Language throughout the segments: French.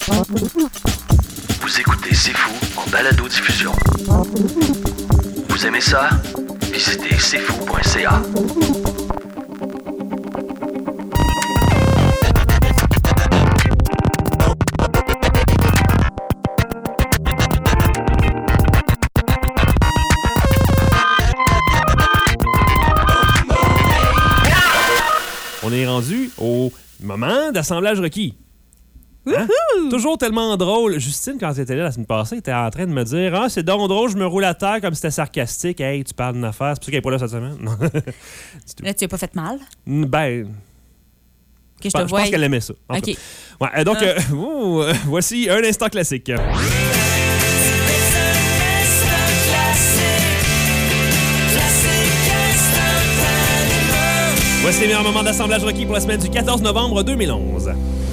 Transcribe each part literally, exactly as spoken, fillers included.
Vous écoutez C'est Fou en balado-diffusion. Vous aimez ça? Visitez c'est fou point c a. On est rendu au moment d'assemblage requis. Hein? Toujours tellement drôle. Justine, quand elle était là la semaine passée, était en train de me dire « Ah, c'est donc drôle, je me roule à terre comme si c'était sarcastique. Hey, tu parles d'une affaire. C'est pour ça qu'elle n'est pas là cette semaine. » Là, tu n'as pas fait mal? Ben... Que je, je, je pense qu'elle aimait ça. OK. Ouais, donc, ah. euh, oh, euh, voici un instant classique. Voici les meilleurs moments d'assemblage requis pour la semaine du quatorze novembre deux mille onze.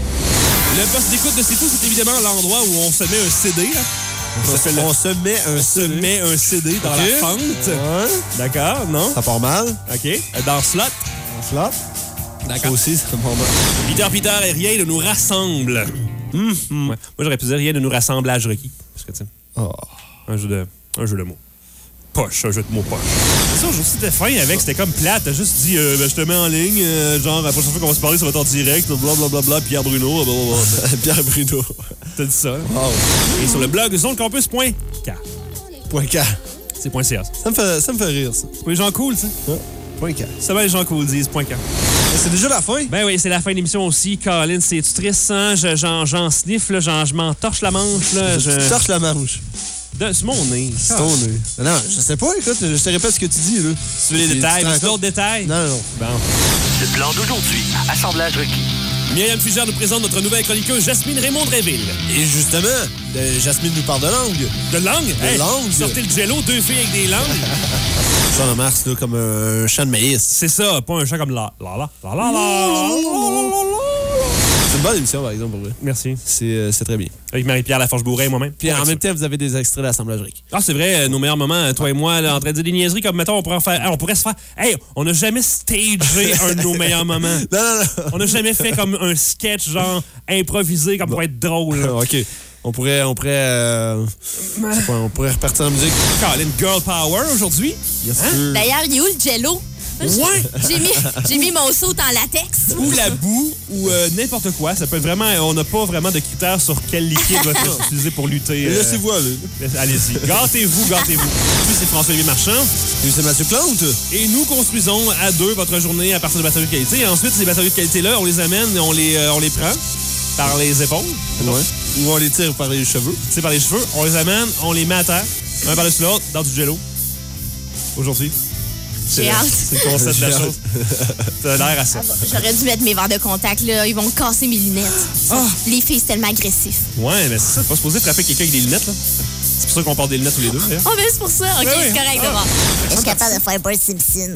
Le poste d'écoute de C'est Fou, c'est évidemment l'endroit où on se met un C D. Là. On, se, on se met un on C D. se met un C D dans okay. la fente. Ouais. D'accord, non? Ça part mal. OK. Dans slot. Dans slot. D'accord. Ça aussi, ça part mal. Peter Peter et rien ne nous rassemble. Mmh. Ouais. Moi, j'aurais pu dire rien ne nous rassemblage requis. Parce que, tu sais, oh. un, jeu de, un jeu de mots. Poche, un jeu de mots poche. C'est ça, aujourd'hui, c'était fin avec, c'était comme plate. T'as juste dit, euh, ben, je te mets en ligne, euh, genre, la prochaine fois qu'on va se parler, ça va être en direct, blablabla, bla, bla, Pierre Bruno. Blablabla. Pierre Bruno. T'as dit ça. Wow. Et sur le blog zone campus point c a. Point K. C'est point .ca. Ça me fait, ça me fait rire, ça. C'est pour les gens cool, tu sais. Ouais. Point K. Ça va, les gens cool disent point K. C'est déjà la fin? Ben oui, c'est la fin de l'émission aussi. Colin, c'est-tu triste, hein? J'en, j'en sniffe, là, j'en, je m'en torche la manche, là. Je... Tu torches la manche. De, c'est mon nez. C'est ton nez. Non, je sais pas, écoute, je te répète ce que tu dis, là. Tu veux les détails? Tu veux d'autres détails? Non, non. Bon. Le plan d'aujourd'hui, assemblage requis. Myriam Fugère nous présente notre nouvelle chroniqueuse Jasmine Raymond-Dréville. Et justement, de, Jasmine nous parle de langue. De langue? De hey, langue. Sortez le jello, deux filles avec des langues. Ça en mars, là, comme un champ de maïs. C'est ça, pas un chant comme la la la la la la. C'est une bonne émission, par exemple, pour vrai. Merci. C'est, euh, c'est très bien. Avec Marie-Pierre Laforge-Bourret et moi-même. Puis en même temps, vous avez des extraits d'assemblage requis. Ah, c'est vrai, euh, nos meilleurs moments, toi et moi, là, en train de dire des niaiseries, comme, mettons, on pourrait, faire, hey, on pourrait se faire... Hey, on n'a jamais stagé un de nos meilleurs moments. Non, non, non. On n'a jamais fait comme un sketch, genre, improvisé, comme bon. Pour être drôle. OK. On pourrait... On pourrait... Euh, pas, on pourrait repartir la musique. Colin, Girl Power, aujourd'hui. Yes, hein? D'ailleurs, il est où le jello? Ouais! J'ai mis, j'ai mis mon saut en latex. Ou la boue, ou euh, n'importe quoi. Ça peut être vraiment... On n'a pas vraiment de critères sur quel liquide va être utilisé pour lutter. Euh... Laissez-vous aller. Allez-y. Gâtez-vous, gâtez-vous. Puis c'est François-Olivier Marchand. Puis c'est Mathieu Plante. Et nous construisons à deux votre journée à partir de batteries de qualité. Et ensuite, ces batteries de qualité-là, on les amène, on les, euh, on les prend par les épaules. Ouais. Ou on les tire par les cheveux. C'est par les cheveux. On les amène, on les met à terre, un par-dessus l'autre, dans du jello. Aujourd'hui. C'est, J'ai le, hâte. c'est le concept de la chose. T'as l'air à ça. Ah, j'aurais dû mettre mes verres de contact, là. Ils vont casser mes lunettes. Ah. Les filles, c'est tellement agressif. Ouais, mais c'est ça. T'es pas supposé frapper quelqu'un avec des lunettes, là. C'est pour ça qu'on porte des lunettes tous les deux, d'ailleurs. Oh, ben c'est pour ça. OK, ouais, c'est ouais. correct, d'abord. Je suis capable de faire Bart Simpson.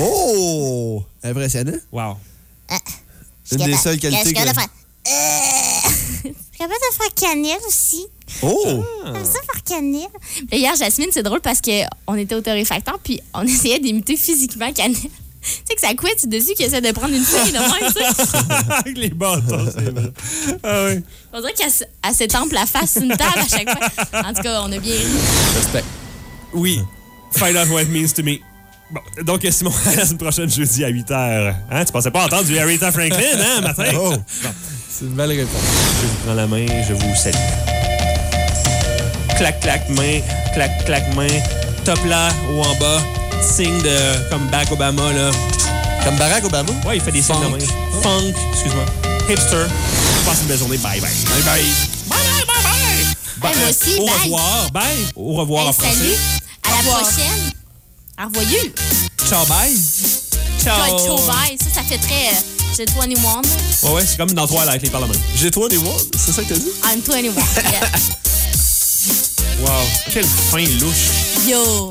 Oh! Impressionnant. Wow. Ah. Une des seules qualités Je suis capable que... de faire... Euh... Je suis capable de faire cannelle aussi. Oh! Comme ça, faire cannelle. Puis hier, Jasmine, c'est drôle parce qu'on était au torréfacteur puis on essayait d'imiter physiquement cannelle. Tu sais que ça couette dessus qui essaie de prendre une feuille de même, tu sais. Avec les bâtons, c'est vrai. Ah oui. On dirait qu'elle s'étampe la face sur une table à chaque fois. En tout cas, on a bien ri. Respect. Oui. Find out what it means to me. Bon, donc, Simon, à la semaine prochaine, jeudi à huit heures. Hein, tu pensais pas entendre du Aretha Franklin, hein, matin? Oh! Bon. C'est une belle réponse. Je vous prends la main, je vous salue. Clac, clac, main, clac, clac, main. Top là ou en bas. Signe de, comme Barack Obama, là. Comme Barack Obama? Ouais, il fait des signes de main. Funk, excuse-moi. Hipster. Passe une belle journée. Bye, bye. Bye, bye. Bye, bye, bye, bye. Bye, moi aussi, au bye. revoir. Bye. Au revoir Hey, en français. salut. À la prochaine. Au revoir. Ciao, bye. Ciao. Ciao, bye. Ça, ça fait très... Euh, j'ai vingt et un. Ouais, ouais, c'est comme dans Twilight avec les parlements. J'ai vingt et un? C'est ça que t'as dit? I'm vingt et un. Yeah. Wow. Quelle fin louche. Yo.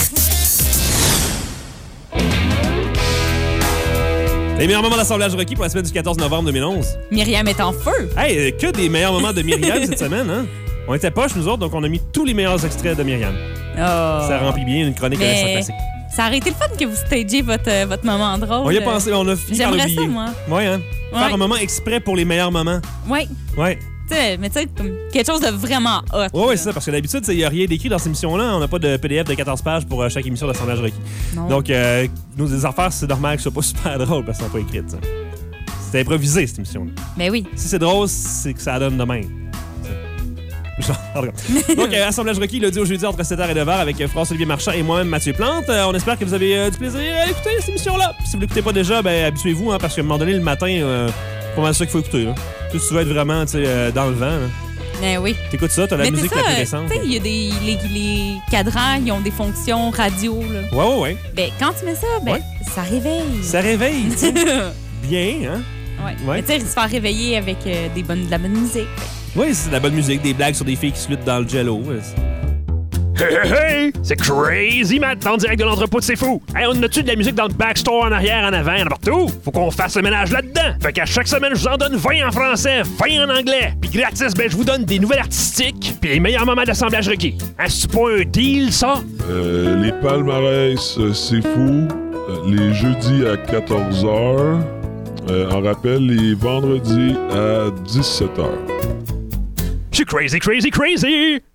Les meilleurs moments d'assemblage requis pour la semaine du quatorze novembre deux mille onze. Myriam est en feu. Hey, que des meilleurs moments de Myriam cette semaine, hein? On était poches, nous autres, donc on a mis tous les meilleurs extraits de Myriam. Oh. Ça remplit bien une chronique Mais... à l'instant classique. Ça aurait été le fun que vous stagiez votre, euh, votre moment drôle. On y a pensé, on a fini par J'aimerais l'oublier. ça, moi. Ouais, hein? Faire Ouais. un moment exprès pour les meilleurs moments. Oui. Ouais. sais, mais tu sais, comme quelque chose de vraiment hot. Oui, ouais, là. c'est ça, parce que d'habitude, il n'y a rien d'écrit dans cette émission-là. On n'a pas de P D F de quatorze pages pour euh, chaque émission d'assemblage requis. Non. Donc, euh, nos des affaires, c'est normal que ce soit pas super drôle parce qu'elles sont pas écrites. ça. C'est improvisé, cette émission-là. Ben oui. Si c'est drôle, c'est que ça donne de même. Genre, en tout cas. Donc, euh, assemblage requis, le dit au jeudi entre sept heures et neuf heures avec euh, François-Olivier Marchand et moi-même, Mathieu Plante. Euh, on espère que vous avez euh, du plaisir à écouter cette émission-là. Si vous l'écoutez pas déjà, ben habituez-vous, hein, parce qu'à un moment donné, le matin, euh, c'est pas mal ça qu'il faut écouter. Là. Tu sais, si tu veux être vraiment tu sais, euh, dans le vent, là. Ben oui. T'écoutes ça, t'as la Mais musique c'est la ça, plus récente. tu sais, il y a des les, les cadrans, ils ont des fonctions radio là. Ouais, ouais, ouais. Ben quand tu mets ça, ben Ouais. ça réveille. Ça réveille, tu sais. Bien, hein? Ouais. Ouais. Mais tu sais, se faire réveiller avec euh, des bonnes, de la bonne musique. Oui, c'est de la bonne musique, des blagues sur des filles qui se luttent dans le jello. Hey, hey, hey! C'est Crazy Matt en direct de l'entrepôt de C'est Fou! Hey, on a-tu de la musique dans le backstore en arrière, en avant, n'importe où? Faut qu'on fasse le ménage là-dedans! Fait qu'à chaque semaine, je vous en donne vingt en français, vingt en anglais! Puis gratis, ben je vous donne des nouvelles artistiques, puis les meilleurs moments d'assemblage requis. Hein, c'est pas un deal, ça? Euh, les palmarès, euh, c'est fou. Euh, les jeudis à quatorze heures. Euh, en rappel, les vendredis à dix-sept heures. Je suis crazy, crazy, crazy!